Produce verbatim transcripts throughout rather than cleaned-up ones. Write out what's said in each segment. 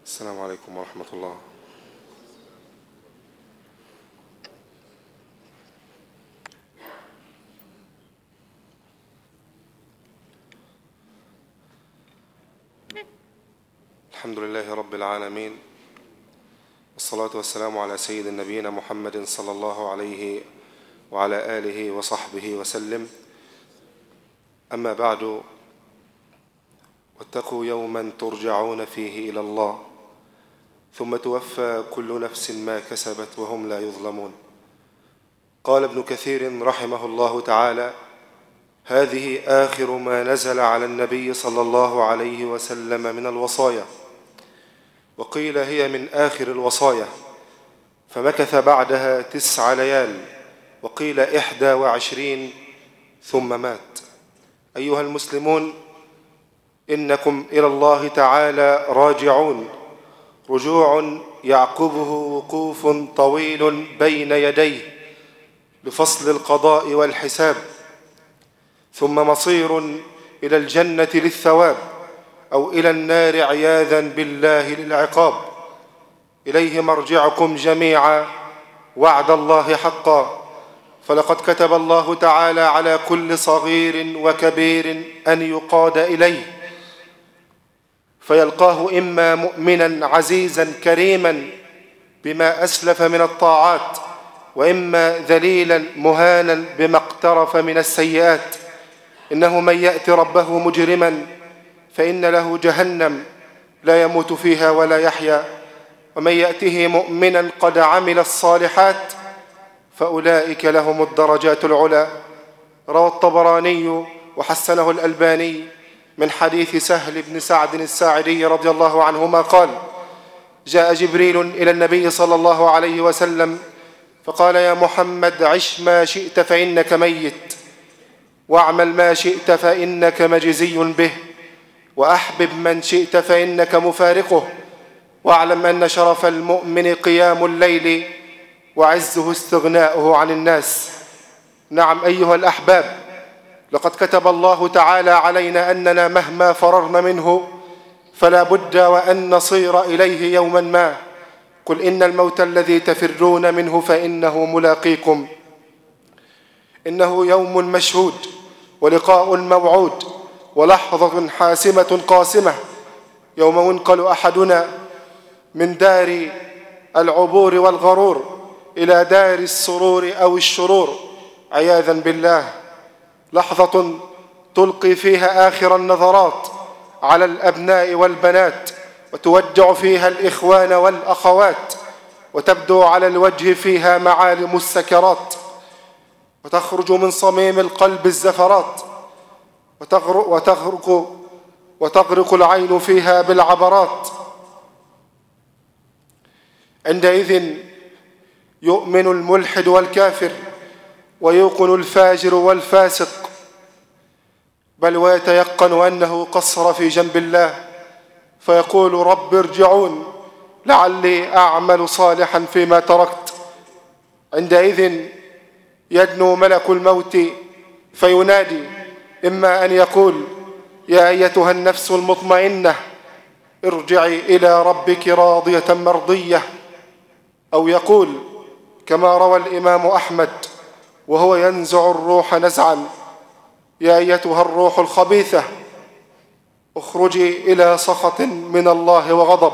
السلام عليكم ورحمة الله. الحمد لله رب العالمين، والصلاة والسلام على سيد النبيين محمد صلى الله عليه وعلى آله وصحبه وسلم. أما بعد، واتقوا يوما ترجعون فيه إلى الله ثم توفى كل نفس ما كسبت وهم لا يظلمون. قال ابن كثير رحمه الله تعالى: هذه آخر ما نزل على النبي صلى الله عليه وسلم من الوصايا، وقيل هي من آخر الوصايا، فمكث بعدها تسع ليال، وقيل إحدى وعشرين ثم مات. أيها المسلمون، إنكم إلى الله تعالى راجعون، رجوع يعقبه وقوف طويل بين يديه لفصل القضاء والحساب، ثم مصير إلى الجنة للثواب أو إلى النار عياذا بالله للعقاب. إليه مرجعكم جميعا، وعد الله حقا، فلقد كتب الله تعالى على كل صغير وكبير أن يقاد إليه، فيلقاه إما مؤمنا عزيزا كريما بما أسلف من الطاعات، وإما ذليلا مهانا بما اقترف من السيئات. إنه من يأتي ربه مجرما فإن له جهنم لا يموت فيها ولا يحيا، ومن يأته مؤمنا قد عمل الصالحات فأولئك لهم الدرجات العلى. روى الطبراني وحسنه الألباني من حديث سهل بن سعد الساعدي رضي الله عنهما قال: جاء جبريل إلى النبي صلى الله عليه وسلم فقال: يا محمد، عش ما شئت فإنك ميت، واعمل ما شئت فإنك مجزي به، وأحبب من شئت فإنك مفارقه، واعلم أن شرف المؤمن قيام الليل، وعزه استغناؤه عن الناس. نعم أيها الأحباب، لقد كتب الله تعالى علينا أننا مهما فررنا منه فلا بد وأن نصير إليه يوما ما. قل إن الموت الذي تفرون منه فإنه ملاقيكم. إنه يوم مشهود، ولقاء موعود، ولحظة حاسمة قاسمة، يوم ينقل أحدنا من دار العبور والغرور إلى دار السرور أو الشرور عياذا بالله. لحظة تلقي فيها آخر النظرات على الأبناء والبنات، وتودع فيها الإخوان والأخوات، وتبدو على الوجه فيها معالم السكرات، وتخرج من صميم القلب الزفرات، وتغرق, وتغرق, وتغرق العين فيها بالعبرات. عندئذ يؤمن الملحد والكافر، ويوقن الفاجر والفاسق، بل ويتيقن أنه قصر في جنب الله، فيقول: رب ارجعون لعلي أعمل صالحا فيما تركت. عندئذ يدنو ملك الموت فينادي، إما أن يقول: يا أيتها النفس المطمئنة ارجعي إلى ربك راضية مرضية، أو يقول كما روى الإمام أحمد وهو ينزع الروح نزعا: يا أيتها الروح الخبيثة اخرجي إلى سخط من الله وغضب.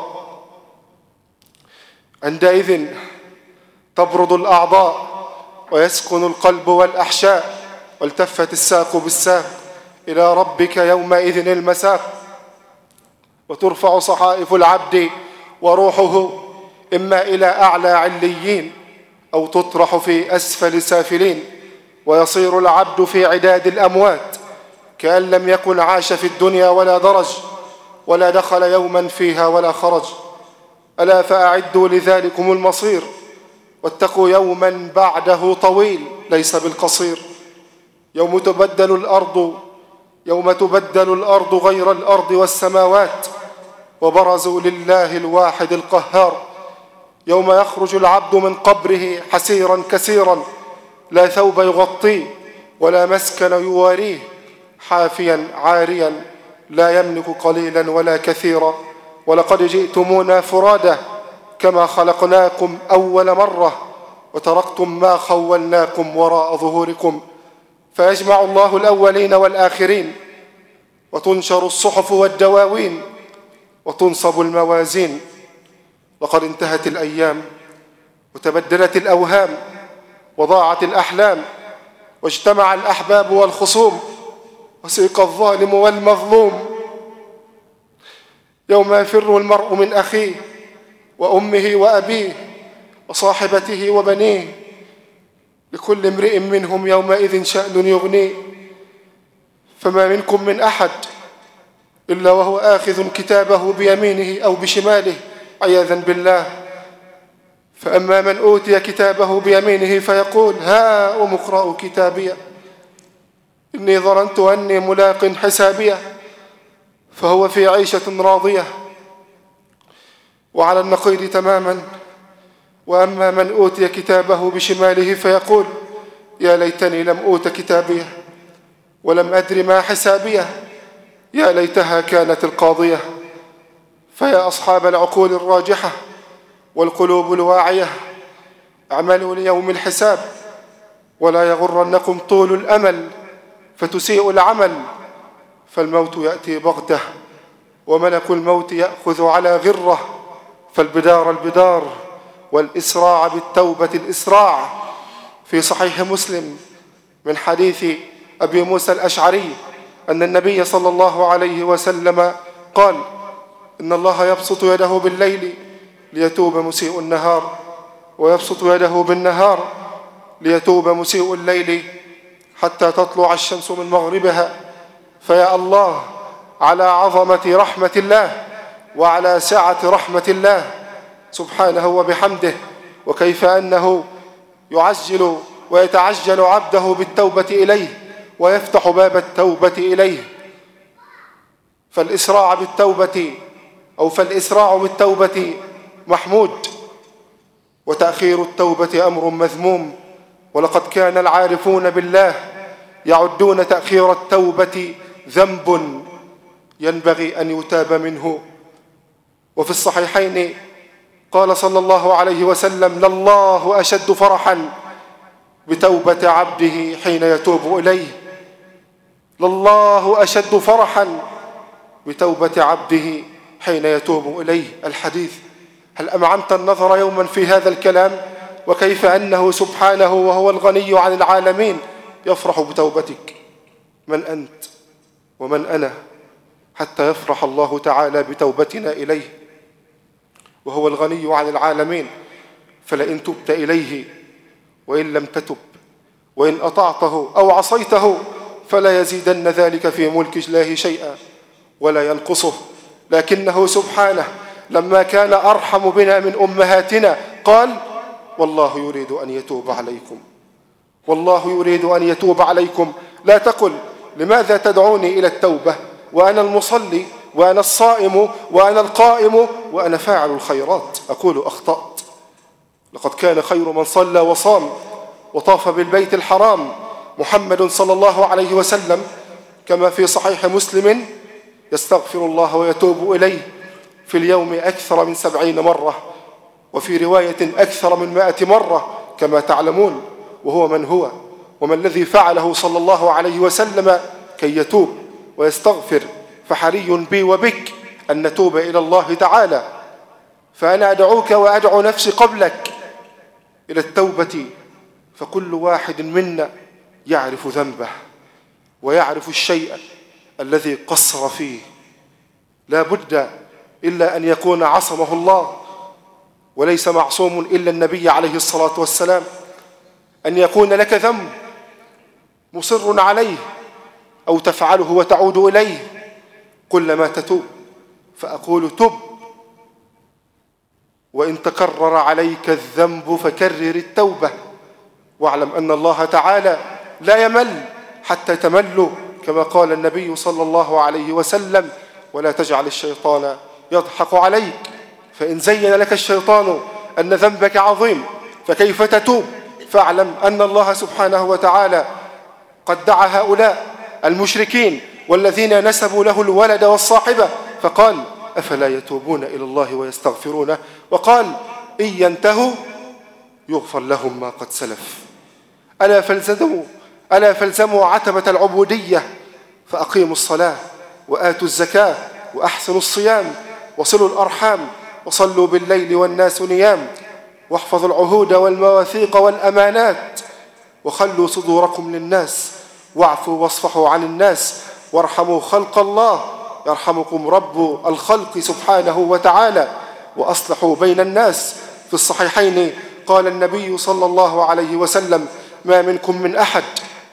عندئذ تبرد الأعضاء ويسكن القلب والأحشاء، والتفت الساق بالساق، إلى ربك يومئذ المساق، وترفع صحائف العبد وروحه إما إلى أعلى عليين أو تطرح في أسفل سافلين، ويصير العبد في عداد الأموات كأن لم يكن عاش في الدنيا ولا درج، ولا دخل يوما فيها ولا خرج. ألا فأعدوا لذلكم المصير، واتقوا يوما بعده طويل ليس بالقصير، يوم تبدل الأرض يوم تبدل الأرض غير الأرض والسماوات، وبرزوا لله الواحد القهار، يوم يخرج العبد من قبره حسيرا كسيرا، لا ثوب يغطيه ولا مسكن يواريه، حافيا عاريا لا يملك قليلا ولا كثيرا، ولقد جئتمونا فرادا كما خلقناكم أول مرة وتركتم ما خولناكم وراء ظهوركم. فيجمع الله الأولين والآخرين، وتنشر الصحف والدواوين، وتنصب الموازين. لقد انتهت الأيام وتبدلت الأوهام وضاعت الأحلام، واجتمع الأحباب والخصوم، وسيق الظالم والمظلوم. يوم يفر المرء من أخيه وأمه وأبيه وصاحبته وبنيه، لكل امرئ منهم يومئذ شأن يغنيه. فما منكم من أحد إلا وهو آخذ كتابه بيمينه أو بشماله عياذا بالله. فأما من أوتي كتابه بيمينه فيقول هاؤم اقرءوا كتابيه إني ظننت أني ملاق حسابيه، فهو في عيشة راضية. وعلى النقيض تماما، وأما من أوتي كتابه بشماله فيقول يا ليتني لم أوت كتابيه ولم أدر ما حسابيه، يا ليتها كانت القاضية. فيا أصحاب العقول الراجحة والقلوب الواعية، اعملوا ليوم الحساب، ولا يغرنكم طول الأمل فتسيء العمل، فالموت يأتي بغتة وملك الموت يأخذ على غرة، فالبدار البدار والإسراع بالتوبة الإسراع. في صحيح مسلم من حديث أبي موسى الأشعري أن النبي صلى الله عليه وسلم قال إن الله يبسط يده بالليل ليتوب مسيء النهار، ويبسط يده بالنهار ليتوب مسيء الليل، حتى تطلع الشمس من مغربها. فيا الله على عظمة رحمة الله وعلى سعة رحمة الله سبحانه وبحمده، وكيف أنه يعجل ويتعجل عبده بالتوبة إليه ويفتح باب التوبة إليه. فالإسراع بالتوبة أو فالإسراع بالتوبة محمود، وتأخير التوبة أمر مذموم. ولقد كان العارفون بالله يعدون تأخير التوبة ذنب ينبغي أن يتاب منه. وفي الصحيحين قال صلى الله عليه وسلم لله أشد فرحا بتوبة عبده حين يتوب إليه، لله أشد فرحا بتوبة عبده حين يتوب إليه. الحديث. هل أمعنت النظر يوما في هذا الكلام، وكيف أنه سبحانه وهو الغني عن العالمين يفرح بتوبتك؟ من أنت ومن أنا حتى يفرح الله تعالى بتوبتنا إليه، وهو الغني عن العالمين؟ فلئن تبت إليه وإن لم تتب، وإن أطعته أو عصيته، فلا يزيدن ذلك في ملك الله شيئا ولا ينقصه. لكنه سبحانه لما كان أرحم بنا من أمهاتنا قال والله يريد أن يتوب عليكم، والله يريد أن يتوب عليكم. لا تقل لماذا تدعوني إلى التوبة وأنا المصلي وأنا الصائم وأنا القائم وأنا فاعل الخيرات. أقول أخطأت. لقد كان خير من صلى وصام وطاف بالبيت الحرام محمد صلى الله عليه وسلم، كما في صحيح مسلم يستغفر الله ويتوب إليه في اليوم أكثر من سبعين مرة، وفي رواية أكثر من مائة مرة كما تعلمون. وهو من هو وما الذي فعله صلى الله عليه وسلم كي يتوب ويستغفر؟ فحري بي وبك أن نتوب إلى الله تعالى. فأنا أدعوك وأدعو نفسي قبلك إلى التوبة، فكل واحد منا يعرف ذنبه ويعرف الشيء الذي قصر فيه. لا بد إلا أن يكون عصمه الله، وليس معصوم إلا النبي عليه الصلاة والسلام. أن يكون لك ذنب مصر عليه أو تفعله وتعود إليه كلما تتوب، فأقول تب، وإن تكرر عليك الذنب فكرر التوبة، واعلم أن الله تعالى لا يمل حتى تملوا، كما قال النبي صلى الله عليه وسلم ولا تجعل الشيطان يضحك عليك، فإن زين لك الشيطان أن ذنبك عظيم فكيف تتوب؟ فاعلم أن الله سبحانه وتعالى قد دعا هؤلاء المشركين والذين نسبوا له الولد والصاحبة فقال أفلا يتوبون إلى الله ويستغفرونه؟ وقال إن ينتهوا يغفر لهم ما قد سلف. ألا فالزموا ألا فالزموا عتبة العبودية، فأقيموا الصلاة وآتوا الزكاة وأحسنوا الصيام وصلوا الأرحام وصلوا بالليل والناس نيام، واحفظوا العهود والمواثيق والأمانات، وخلوا صدوركم للناس، واعفوا واصفحوا عن الناس، وارحموا خلق الله يرحمكم رب الخلق سبحانه وتعالى، وأصلحوا بين الناس. في الصحيحين قال النبي صلى الله عليه وسلم: ما منكم من أحد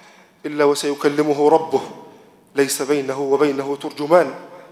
إلا وسيكلمه ربه ليس بينه وبينه ترجمان،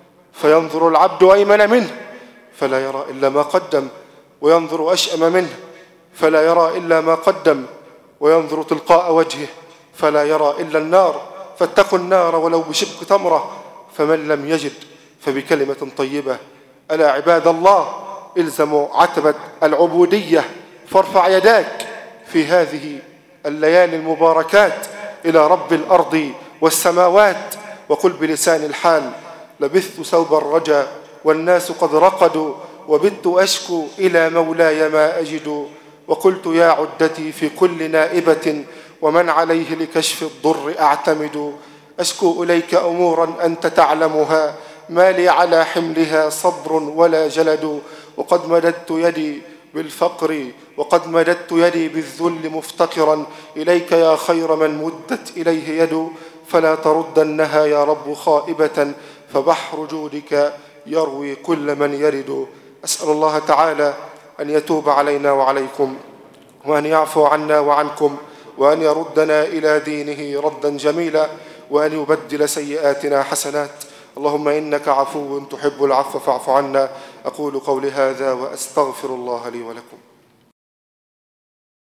فينظر العبد أيمن منه فلا يرى إلا ما قدم، وينظر أشأم منه فلا يرى إلا ما قدم، وينظر تلقاء وجهه فلا يرى إلا النار. فاتقوا النار ولو بشق تمرة، فمن لم يجد فبكلمة طيبة. ألا عباد الله، الزموا عتبة العبودية، فارفع يداك في هذه الليالي المباركات إلى رب الأرض والسماوات، وقل بلسان الحال: لبثت ثوب الرجا والناس قد رقدوا، وبت أشكو إلى مولاي ما أجد، وقلت يا عدتي في كل نائبة ومن عليه لكشف الضر أعتمد، أشكو إليك أمورا أنت تعلمها، ما لي على حملها صبر ولا جلد، وقد مددت يدي بالفقر وقد مددت يدي بالذل مفتقرا إليك يا خير من مدت إليه يد، فلا تردنها يا رب خائبة، فبحر جودك يروي كل من يرد. أسأل الله تعالى أن يتوب علينا وعليكم، وأن يعفو عنا وعنكم، وأن يردنا إلى دينه ردا جميلا، وأن يبدل سيئاتنا حسنات. اللهم إنك عفو تحب العفو فاعف عنا. أقول قولي هذا وأستغفر الله لي ولكم.